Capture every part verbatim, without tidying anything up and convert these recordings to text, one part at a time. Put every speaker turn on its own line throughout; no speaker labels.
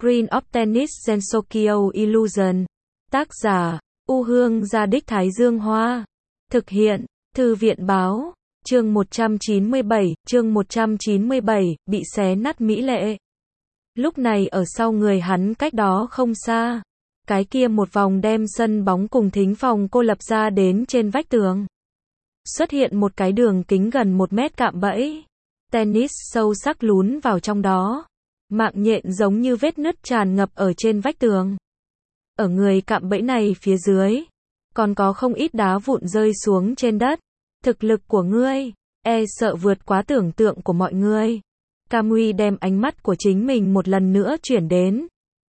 Prince of Tennis Gensokyo Illusion. Tác giả, U Hương Gia Đích Thái Dương Hoa. Thực hiện, Thư viện Báo. Chương một trăm chín mươi bảy, chương một trăm chín mươi bảy, bị xé nát mỹ lệ. Lúc này ở sau người hắn cách đó không xa, cái kia một vòng đem sân bóng cùng thính phòng cô lập ra đến trên vách tường. Xuất hiện một cái đường kính gần một mét cạm bẫy. Tennis sâu sắc lún vào trong đó. Mạng nhện giống như vết nứt tràn ngập ở trên vách tường. Ở người cạm bẫy này phía dưới, còn có không ít đá vụn rơi xuống trên đất. Thực lực của ngươi, e sợ vượt quá tưởng tượng của mọi người. Kamui đem ánh mắt của chính mình một lần nữa chuyển đến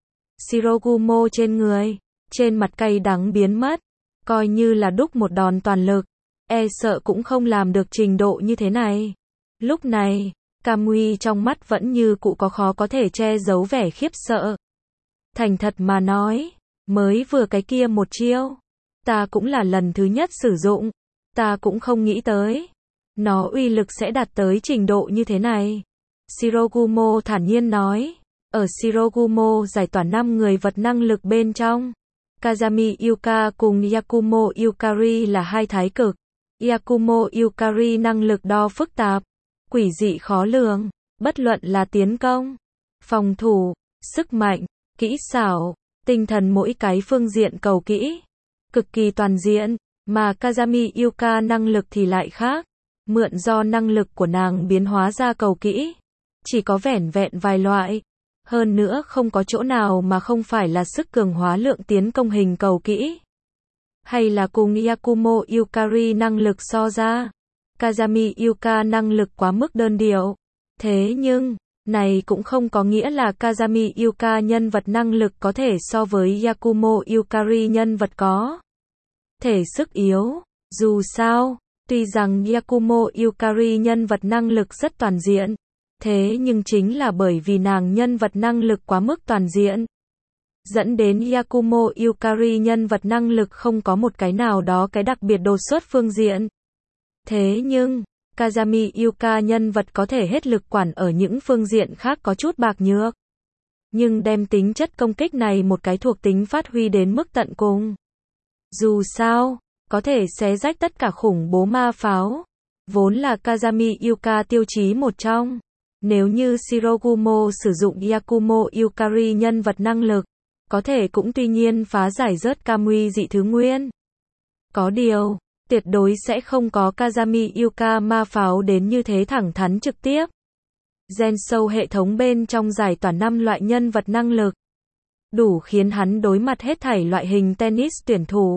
Shirogumo trên người, trên mặt cay đắng biến mất. Coi như là đúc một đòn toàn lực, e sợ cũng không làm được trình độ như thế này. Lúc này, Kamui trong mắt vẫn như cũ có khó có thể che giấu vẻ khiếp sợ. Thành thật mà nói, mới vừa cái kia một chiêu, ta cũng là lần thứ nhất sử dụng, ta cũng không nghĩ tới, nó uy lực sẽ đạt tới trình độ như thế này. Shirogumo thản nhiên nói, ở Shirogumo giải tỏa năm người vật năng lực bên trong, Kazami Yuka cùng Yakumo Yukari là hai thái cực. Yakumo Yukari năng lực đo phức tạp, quỷ dị khó lường, bất luận là tiến công, phòng thủ, sức mạnh, kỹ xảo, tinh thần mỗi cái phương diện cầu kỹ, cực kỳ toàn diện, mà Kazami Yuka năng lực thì lại khác, mượn do năng lực của nàng biến hóa ra cầu kỹ, chỉ có vẻn vẹn vài loại, hơn nữa không có chỗ nào mà không phải là sức cường hóa lượng tiến công hình cầu kỹ. Hay là cùng Yakumo Yukari năng lực so ra, Kazami Yuka năng lực quá mức đơn điệu. Thế nhưng, này cũng không có nghĩa là Kazami Yuka nhân vật năng lực có thể so với Yakumo Yukari nhân vật có thể sức yếu. Dù sao, tuy rằng Yakumo Yukari nhân vật năng lực rất toàn diện, thế nhưng chính là bởi vì nàng nhân vật năng lực quá mức toàn diện, dẫn đến Yakumo Yukari nhân vật năng lực không có một cái nào đó cái đặc biệt đột xuất phương diện. Thế nhưng, Kazami Yuka nhân vật có thể hết lực quản ở những phương diện khác có chút bạc nhược. Nhưng đem tính chất công kích này một cái thuộc tính phát huy đến mức tận cùng. Dù sao, có thể xé rách tất cả khủng bố ma pháo, vốn là Kazami Yuka tiêu chí một trong. Nếu như Shirogumo sử dụng Yakumo Yukari nhân vật năng lực, có thể cũng tuy nhiên phá giải rớt Kamui dị thứ nguyên. Có điều, tuyệt đối sẽ không có Kazami Yuka ma pháo đến như thế thẳng thắn trực tiếp. Gen sâu hệ thống bên trong giải tỏa năm loại nhân vật năng lực, đủ khiến hắn đối mặt hết thảy loại hình tennis tuyển thủ.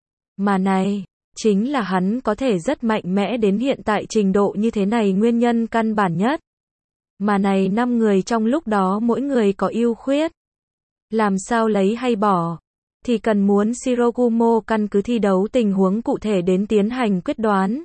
Mà này, chính là hắn có thể rất mạnh mẽ đến hiện tại trình độ như thế này nguyên nhân căn bản nhất. Mà này năm người trong lúc đó mỗi người có ưu khuyết. Làm sao lấy hay bỏ, thì cần muốn Shirogumo căn cứ thi đấu tình huống cụ thể đến tiến hành quyết đoán.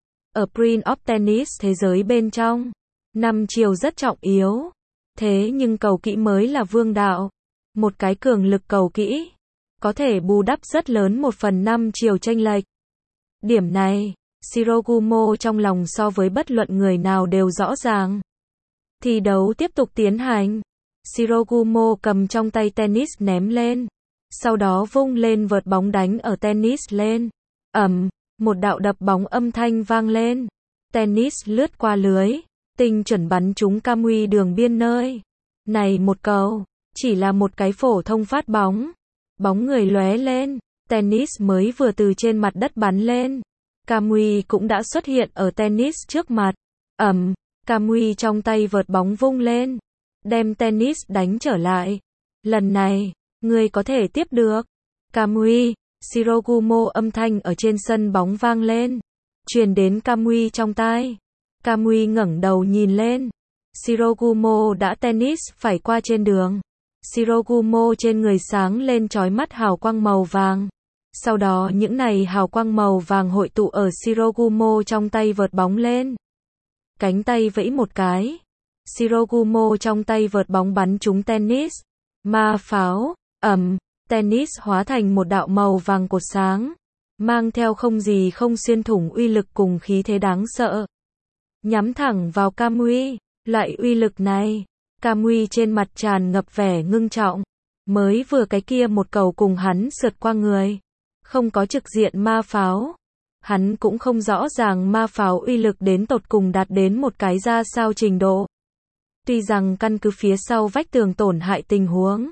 Ở Prince of Tennis thế giới bên trong, năm chiều rất trọng yếu. Thế nhưng cầu kỹ mới là vương đạo. Một cái cường lực cầu kỹ, có thể bù đắp rất lớn một phần năm chiều chênh lệch. Điểm này, Shirogumo trong lòng so với bất luận người nào đều rõ ràng. Thi đấu tiếp tục tiến hành. Shirogumo cầm trong tay tennis ném lên. Sau đó vung lên vợt bóng đánh ở tennis lên. Ầm, một đạo đập bóng âm thanh vang lên. Tennis lướt qua lưới, tinh chuẩn bắn trúng Kamui đường biên nơi. Này một cầu, chỉ là một cái phổ thông phát bóng. Bóng người lóe lên, tennis mới vừa từ trên mặt đất bắn lên. Kamui cũng đã xuất hiện ở tennis trước mặt. Ầm, Kamui trong tay vợt bóng vung lên, đem tennis đánh trở lại. Lần này, ngươi có thể tiếp được. Kamui, Shirogumo âm thanh ở trên sân bóng vang lên, truyền đến Kamui trong tai. Kamui ngẩng đầu nhìn lên. Shirogumo đã tennis phải qua trên đường. Shirogumo trên người sáng lên chói mắt hào quang màu vàng. Sau đó những này hào quang màu vàng hội tụ ở Shirogumo trong tay vợt bóng lên. Cánh tay vẫy một cái. Shirogumo trong tay vợt bóng bắn trúng tennis. Ma pháo, ầm, tennis hóa thành một đạo màu vàng cột sáng, mang theo không gì không xuyên thủng uy lực cùng khí thế đáng sợ. Nhắm thẳng vào Kamui, loại uy lực này, Kamui trên mặt tràn ngập vẻ ngưng trọng. Mới vừa cái kia một cầu cùng hắn sượt qua người. Không có trực diện ma pháo. Hắn cũng không rõ ràng ma pháo uy lực đến tột cùng đạt đến một cái ra sao trình độ. Tuy rằng căn cứ phía sau vách tường tổn hại tình huống,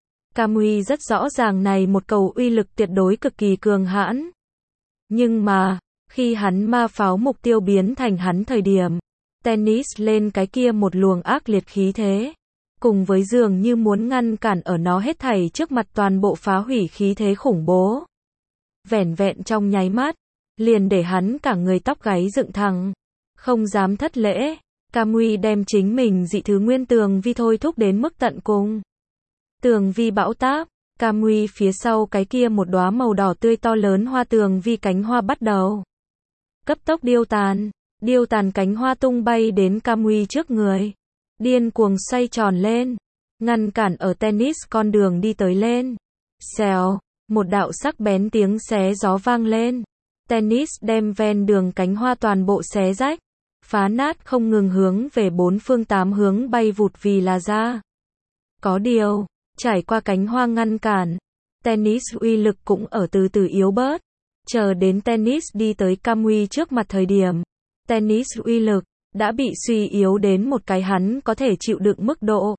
Kamui rất rõ ràng này một cầu uy lực tuyệt đối cực kỳ cường hãn. Nhưng mà, khi hắn ma pháo mục tiêu biến thành hắn thời điểm, tennis lên cái kia một luồng ác liệt khí thế, cùng với dường như muốn ngăn cản ở nó hết thảy trước mặt toàn bộ phá hủy khí thế khủng bố. Vẻn vẹn trong nháy mắt, liền để hắn cả người tóc gáy dựng thẳng, không dám thất lễ. Kamui đem chính mình dị thứ nguyên tường vi thôi thúc đến mức tận cùng. Tường vi bão táp, Kamui phía sau cái kia một đóa màu đỏ tươi to lớn hoa tường vi cánh hoa bắt đầu cấp tốc điêu tàn, điêu tàn cánh hoa tung bay đến Kamui trước người, điên cuồng xoay tròn lên, ngăn cản ở tennis con đường đi tới lên. Xèo, một đạo sắc bén tiếng xé gió vang lên, tennis đem ven đường cánh hoa toàn bộ xé rách, phá nát không ngừng hướng về bốn phương tám hướng bay vụt vì là ra. Có điều, trải qua cánh hoa ngăn cản, tennis uy lực cũng ở từ từ yếu bớt. Chờ đến tennis đi tới Kamui trước mặt thời điểm, tennis uy lực đã bị suy yếu đến một cái hắn có thể chịu đựng mức độ.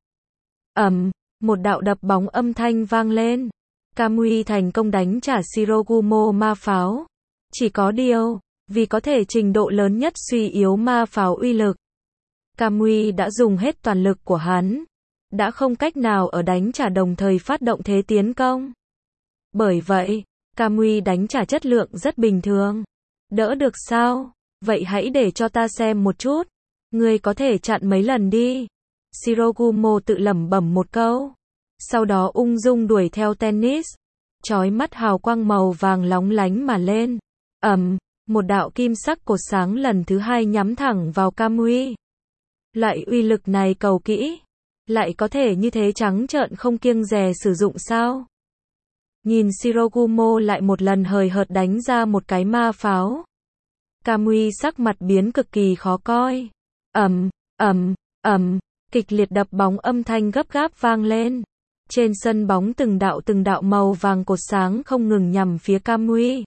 Ầm, một đạo đập bóng âm thanh vang lên. Kamui thành công đánh trả Shirogumo ma pháo. Chỉ có điều, vì có thể trình độ lớn nhất suy yếu ma pháo uy lực, Kamui đã dùng hết toàn lực của hắn, đã không cách nào ở đánh trả đồng thời phát động thế tiến công. Bởi vậy, Kamui đánh trả chất lượng rất bình thường. Đỡ được sao? Vậy hãy để cho ta xem một chút. Ngươi có thể chặn mấy lần đi. Shirogumo tự lẩm bẩm một câu. Sau đó ung dung đuổi theo tennis. Chói mắt hào quang màu vàng lóng lánh mà lên. Ầm, một đạo kim sắc cột sáng lần thứ hai nhắm thẳng vào Kamui. Loại uy lực này cầu kỹ, lại có thể như thế trắng trợn không kiêng dè sử dụng sao? Nhìn Shirogumo lại một lần hời hợt đánh ra một cái ma pháo. Kamui sắc mặt biến cực kỳ khó coi. Ầm, ầm, ầm, kịch liệt đập bóng âm thanh gấp gáp vang lên. Trên sân bóng từng đạo từng đạo màu vàng cột sáng không ngừng nhằm phía Kamui,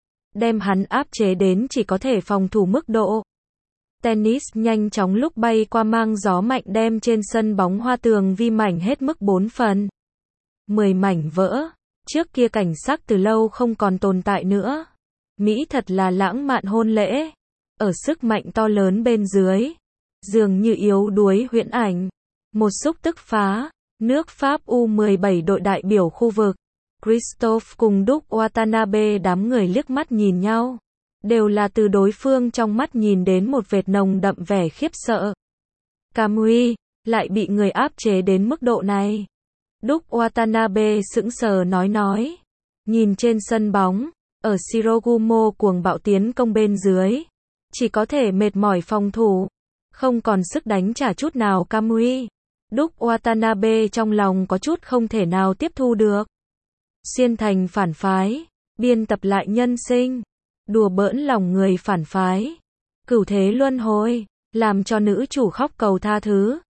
đem hắn áp chế đến chỉ có thể phòng thủ mức độ. Tennis nhanh chóng lúc bay qua mang gió mạnh đem trên sân bóng hoa tường vi mảnh hết mức bốn phần. Mười mảnh vỡ. Trước kia cảnh sắc từ lâu không còn tồn tại nữa. Mỹ thật là lãng mạn hôn lễ. Ở sức mạnh to lớn bên dưới, dường như yếu đuối huyễn ảnh. Một xúc tức phá. Nước Pháp U mười bảy đội đại biểu khu vực, Christophe cùng Duke Watanabe đám người liếc mắt nhìn nhau. Đều là từ đối phương trong mắt nhìn đến một vệt nồng đậm vẻ khiếp sợ. Kamui lại bị người áp chế đến mức độ này. Duke Watanabe sững sờ nói nói. Nhìn trên sân bóng, ở Shirogumo cuồng bạo tiến công bên dưới, chỉ có thể mệt mỏi phòng thủ, không còn sức đánh trả chút nào Kamui. Duke Watanabe trong lòng có chút không thể nào tiếp thu được. Xuyên thành phản phái, biên tập lại nhân sinh, đùa bỡn lòng người phản phái, cửu thế luân hồi, làm cho nữ chủ khóc cầu tha thứ.